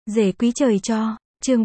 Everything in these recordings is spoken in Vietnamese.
Rể quý trời cho, chương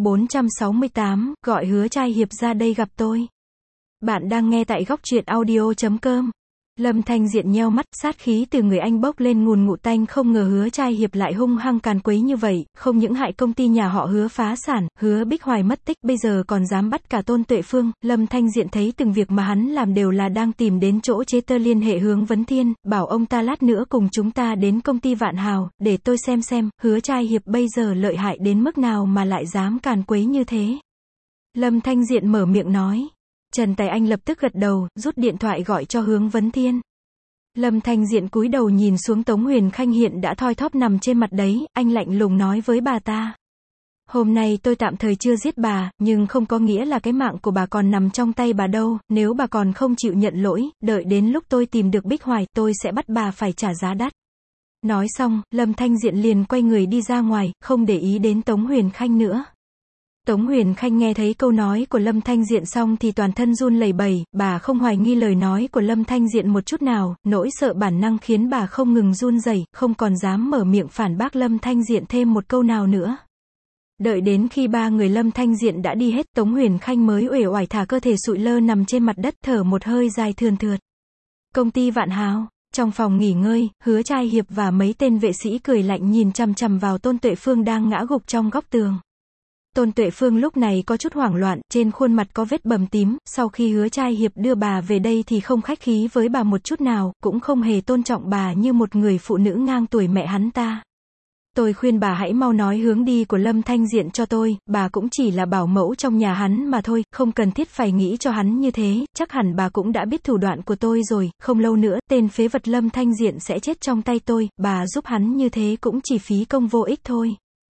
468, gọi Hứa Trai Hiệp ra đây gặp tôi. Bạn đang nghe tại góc truyện audio.com. Lâm Thanh Diện nheo mắt, sát khí từ người anh bốc lên ngùn ngụt tanh, không ngờ Hứa Trai Hiệp lại hung hăng càn quấy như vậy, không những hại công ty nhà họ Hứa phá sản, Hứa Bích Hoài mất tích, bây giờ còn dám bắt cả Tôn Tuệ Phương. Lâm Thanh Diện thấy từng việc mà hắn làm đều là đang tìm đến chỗ chế tơ, liên hệ Hướng Vấn Thiên, bảo ông ta lát nữa cùng chúng ta đến công ty Vạn Hào, để tôi xem, Hứa Trai Hiệp bây giờ lợi hại đến mức nào mà lại dám càn quấy như thế. Lâm Thanh Diện mở miệng nói. Trần Tài Anh lập tức gật đầu, rút điện thoại gọi cho Hướng Vấn Thiên. Lâm Thanh Diện cúi đầu nhìn xuống Tống Huyền Khanh hiện đã thoi thóp nằm trên mặt đấy, anh lạnh lùng nói với bà ta. Hôm nay tôi tạm thời chưa giết bà, nhưng không có nghĩa là cái mạng của bà còn nằm trong tay bà đâu, nếu bà còn không chịu nhận lỗi, đợi đến lúc tôi tìm được Bích Hoài, tôi sẽ bắt bà phải trả giá đắt. Nói xong, Lâm Thanh Diện liền quay người đi ra ngoài, không để ý đến Tống Huyền Khanh nữa. Tống Huyền Khanh nghe thấy câu nói của Lâm Thanh Diện xong thì toàn thân run lẩy bẩy, bà không hoài nghi lời nói của Lâm Thanh Diện một chút nào, nỗi sợ bản năng khiến bà không ngừng run rẩy, không còn dám mở miệng phản bác Lâm Thanh Diện thêm một câu nào nữa. Đợi đến khi ba người Lâm Thanh Diện đã đi hết, Tống Huyền Khanh mới uể oải thả cơ thể sụi lơ nằm trên mặt đất, thở một hơi dài thườn thượt. Công ty Vạn Hào, trong phòng nghỉ ngơi, Hứa Trai Hiệp và mấy tên vệ sĩ cười lạnh nhìn chằm chằm vào Tôn Tuệ Phương đang ngã gục trong góc tường. Tôn Tuệ Phương lúc này có chút hoảng loạn, trên khuôn mặt có vết bầm tím, sau khi Hứa Trai Hiệp đưa bà về đây thì không khách khí với bà một chút nào, cũng không hề tôn trọng bà như một người phụ nữ ngang tuổi mẹ hắn ta. Tôi khuyên bà hãy mau nói hướng đi của Lâm Thanh Diện cho tôi, bà cũng chỉ là bảo mẫu trong nhà hắn mà thôi, không cần thiết phải nghĩ cho hắn như thế, chắc hẳn bà cũng đã biết thủ đoạn của tôi rồi, không lâu nữa, tên phế vật Lâm Thanh Diện sẽ chết trong tay tôi, bà giúp hắn như thế cũng chỉ phí công vô ích thôi.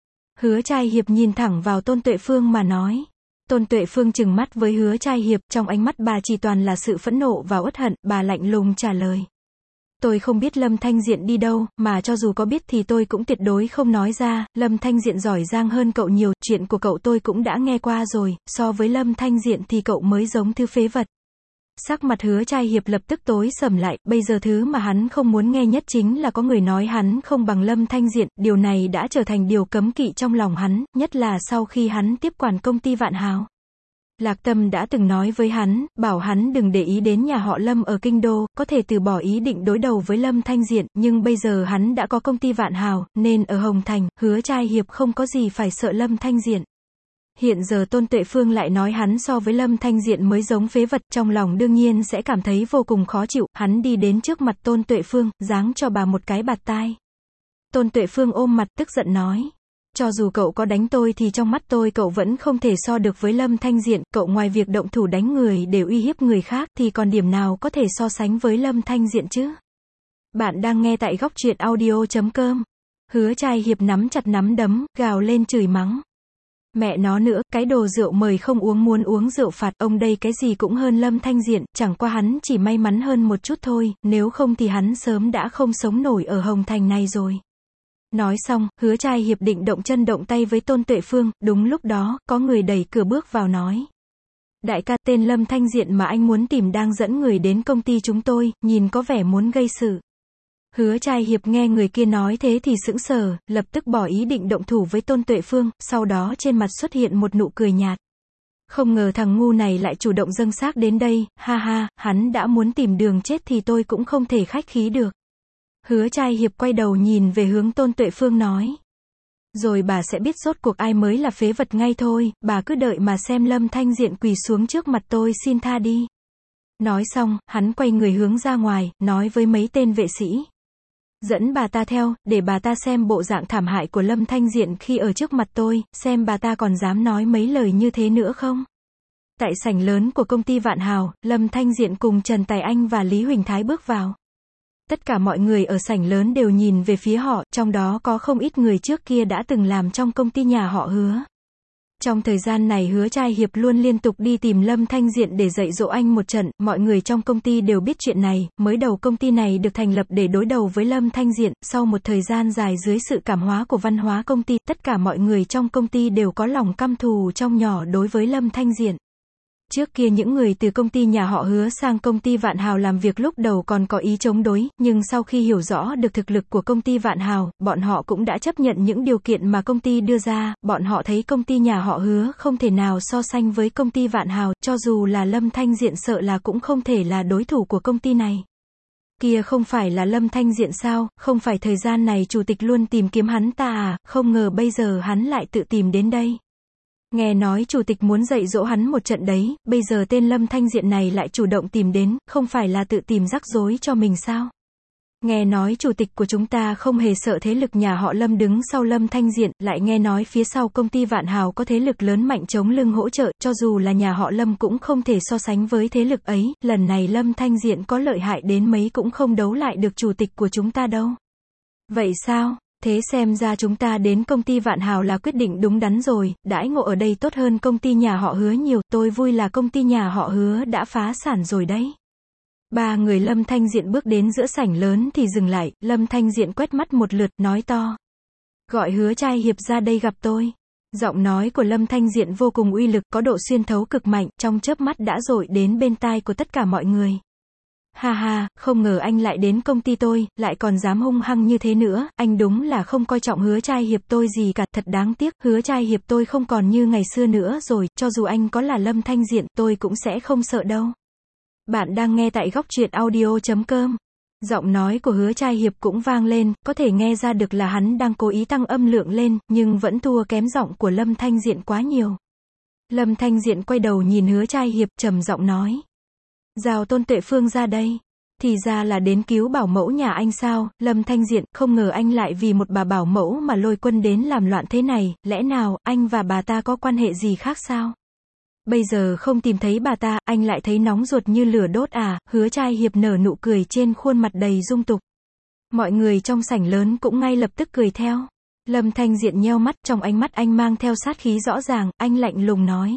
Hứa Trai Hiệp nhìn thẳng vào Tôn Tuệ Phương mà nói. Tôn Tuệ Phương trừng mắt với Hứa Trai Hiệp, trong ánh mắt bà chỉ toàn là sự phẫn nộ và uất hận, bà lạnh lùng trả lời. Tôi không biết Lâm Thanh Diện đi đâu, mà cho dù có biết thì tôi cũng tuyệt đối không nói ra, Lâm Thanh Diện giỏi giang hơn cậu nhiều, chuyện của cậu tôi cũng đã nghe qua rồi, so với Lâm Thanh Diện thì cậu mới giống thứ phế vật. Sắc mặt Hứa Trai Hiệp lập tức tối sầm lại, bây giờ thứ mà hắn không muốn nghe nhất chính là có người nói hắn không bằng Lâm Thanh Diện, điều này đã trở thành điều cấm kỵ trong lòng hắn, nhất là sau khi hắn tiếp quản công ty Vạn Hào. Lạc Tâm đã từng nói với hắn, bảo hắn đừng để ý đến nhà họ Lâm ở Kinh Đô, có thể từ bỏ ý định đối đầu với Lâm Thanh Diện, nhưng bây giờ hắn đã có công ty Vạn Hào, nên ở Hồng Thành, Hứa Trai Hiệp không có gì phải sợ Lâm Thanh Diện. Hiện giờ Tôn Tuệ Phương lại nói hắn so với Lâm Thanh Diện mới giống phế vật, trong lòng đương nhiên sẽ cảm thấy vô cùng khó chịu, hắn đi đến trước mặt Tôn Tuệ Phương, giáng cho bà một cái bạt tai. Tôn Tuệ Phương ôm mặt tức giận nói. Cho dù cậu có đánh tôi thì trong mắt tôi cậu vẫn không thể so được với Lâm Thanh Diện, cậu ngoài việc động thủ đánh người để uy hiếp người khác thì còn điểm nào có thể so sánh với Lâm Thanh Diện chứ? Bạn đang nghe tại góc truyện audio.com. Hứa Trai Hiệp nắm chặt nắm đấm, gào lên chửi mắng. Mẹ nó nữa, cái đồ rượu mời không uống muốn uống rượu phạt, ông đây cái gì cũng hơn Lâm Thanh Diện, chẳng qua hắn chỉ may mắn hơn một chút thôi, nếu không thì hắn sớm đã không sống nổi ở Hồng Thành này rồi. Nói xong, Hứa Trai Hiệp định động chân động tay với Tôn Tuệ Phương, đúng lúc đó, có người đẩy cửa bước vào nói. Đại ca, tên Lâm Thanh Diện mà anh muốn tìm đang dẫn người đến công ty chúng tôi, nhìn có vẻ muốn gây sự. Hứa Trai Hiệp nghe người kia nói thế thì sững sờ, lập tức bỏ ý định động thủ với Tôn Tuệ Phương, sau đó trên mặt xuất hiện một nụ cười nhạt. Không ngờ thằng ngu này lại chủ động dâng xác đến đây, ha ha, hắn đã muốn tìm đường chết thì tôi cũng không thể khách khí được. Hứa Trai Hiệp quay đầu nhìn về hướng Tôn Tuệ Phương nói. Rồi bà sẽ biết rốt cuộc ai mới là phế vật ngay thôi, bà cứ đợi mà xem Lâm Thanh Diện quỳ xuống trước mặt tôi xin tha đi. Nói xong, hắn quay người hướng ra ngoài, nói với mấy tên vệ sĩ. Dẫn bà ta theo, để bà ta xem bộ dạng thảm hại của Lâm Thanh Diện khi ở trước mặt tôi, xem bà ta còn dám nói mấy lời như thế nữa không. Tại sảnh lớn của công ty Vạn Hào, Lâm Thanh Diện cùng Trần Tài Anh và Lý Huỳnh Thái bước vào. Tất cả mọi người ở sảnh lớn đều nhìn về phía họ, trong đó có không ít người trước kia đã từng làm trong công ty nhà họ Hứa. Trong thời gian này Hứa Trai Hiệp luôn liên tục đi tìm Lâm Thanh Diện để dạy dỗ anh một trận, mọi người trong công ty đều biết chuyện này, mới đầu công ty này được thành lập để đối đầu với Lâm Thanh Diện, sau một thời gian dài dưới sự cảm hóa của văn hóa công ty, tất cả mọi người trong công ty đều có lòng căm thù trong nhỏ đối với Lâm Thanh Diện. Trước kia những người từ công ty nhà họ Hứa sang công ty Vạn Hào làm việc lúc đầu còn có ý chống đối, nhưng sau khi hiểu rõ được thực lực của công ty Vạn Hào, bọn họ cũng đã chấp nhận những điều kiện mà công ty đưa ra, bọn họ thấy công ty nhà họ Hứa không thể nào so sánh với công ty Vạn Hào, cho dù là Lâm Thanh Diện sợ là cũng không thể là đối thủ của công ty này. Kia không phải là Lâm Thanh Diện sao, không phải thời gian này chủ tịch luôn tìm kiếm hắn ta à, không ngờ bây giờ hắn lại tự tìm đến đây. Nghe nói chủ tịch muốn dạy dỗ hắn một trận đấy, bây giờ tên Lâm Thanh Diện này lại chủ động tìm đến, không phải là tự tìm rắc rối cho mình sao? Nghe nói chủ tịch của chúng ta không hề sợ thế lực nhà họ Lâm đứng sau Lâm Thanh Diện, lại nghe nói phía sau công ty Vạn Hào có thế lực lớn mạnh chống lưng hỗ trợ, cho dù là nhà họ Lâm cũng không thể so sánh với thế lực ấy, lần này Lâm Thanh Diện có lợi hại đến mấy cũng không đấu lại được chủ tịch của chúng ta đâu. Vậy sao? Thế xem ra chúng ta đến công ty Vạn Hào là quyết định đúng đắn rồi, đãi ngộ ở đây tốt hơn công ty nhà họ Hứa nhiều, tôi vui là công ty nhà họ Hứa đã phá sản rồi đấy. Ba người Lâm Thanh Diện bước đến giữa sảnh lớn thì dừng lại, Lâm Thanh Diện quét mắt một lượt, nói to. Gọi Hứa trai hiệp ra đây gặp tôi. Giọng nói của Lâm Thanh Diện vô cùng uy lực, có độ xuyên thấu cực mạnh, trong chớp mắt đã dội đến bên tai của tất cả mọi người. Ha ha, không ngờ anh lại đến công ty tôi, lại còn dám hung hăng như thế nữa, anh đúng là không coi trọng Hứa trai hiệp tôi gì cả, thật đáng tiếc, Hứa trai hiệp tôi không còn như ngày xưa nữa rồi, cho dù anh có là Lâm Thanh Diện, tôi cũng sẽ không sợ đâu. Bạn đang nghe tại góc truyện audio.com. Giọng nói của Hứa trai hiệp cũng vang lên, có thể nghe ra được là hắn đang cố ý tăng âm lượng lên, nhưng vẫn thua kém giọng của Lâm Thanh Diện quá nhiều. Lâm Thanh Diện quay đầu nhìn Hứa trai hiệp, trầm giọng nói. Giao Tôn Tuệ Phương ra đây. Thì ra là đến cứu bảo mẫu nhà anh sao, Lâm Thanh Diện, không ngờ anh lại vì một bà bảo mẫu mà lôi quân đến làm loạn thế này, lẽ nào, anh và bà ta có quan hệ gì khác sao? Bây giờ không tìm thấy bà ta, anh lại thấy nóng ruột như lửa đốt à, Hứa trai hiệp nở nụ cười trên khuôn mặt đầy dung tục. Mọi người trong sảnh lớn cũng ngay lập tức cười theo. Lâm Thanh Diện nheo mắt, trong ánh mắt anh mang theo sát khí rõ ràng, anh lạnh lùng nói.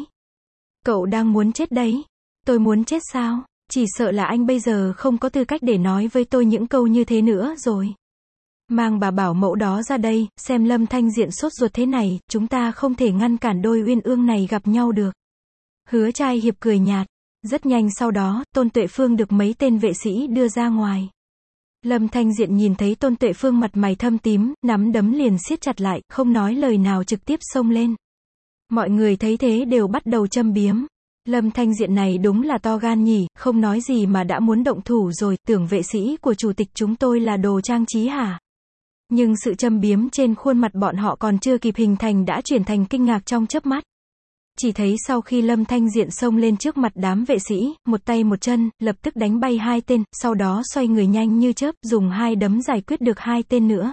Cậu đang muốn chết đấy. Tôi muốn chết sao? Chỉ sợ là anh bây giờ không có tư cách để nói với tôi những câu như thế nữa rồi. Mang bà bảo mẫu đó ra đây, xem Lâm Thanh Diện sốt ruột thế này, chúng ta không thể ngăn cản đôi uyên ương này gặp nhau được. Hứa trai hiệp cười nhạt. Rất nhanh sau đó, Tôn Tuệ Phương được mấy tên vệ sĩ đưa ra ngoài. Lâm Thanh Diện nhìn thấy Tôn Tuệ Phương mặt mày thâm tím, nắm đấm liền siết chặt lại, không nói lời nào trực tiếp xông lên. Mọi người thấy thế đều bắt đầu châm biếm. Lâm Thanh Diện này đúng là to gan nhỉ, không nói gì mà đã muốn động thủ rồi, tưởng vệ sĩ của chủ tịch chúng tôi là đồ trang trí hả? Nhưng sự châm biếm trên khuôn mặt bọn họ còn chưa kịp hình thành đã chuyển thành kinh ngạc trong chớp mắt. Chỉ thấy sau khi Lâm Thanh Diện xông lên trước mặt đám vệ sĩ, một tay một chân, lập tức đánh bay hai tên, sau đó xoay người nhanh như chớp, dùng hai đấm giải quyết được hai tên nữa.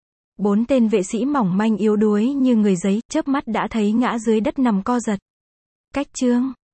Bốn tên vệ sĩ mỏng manh yếu đuối như người giấy, chớp mắt đã thấy ngã dưới đất nằm co giật. Cách chương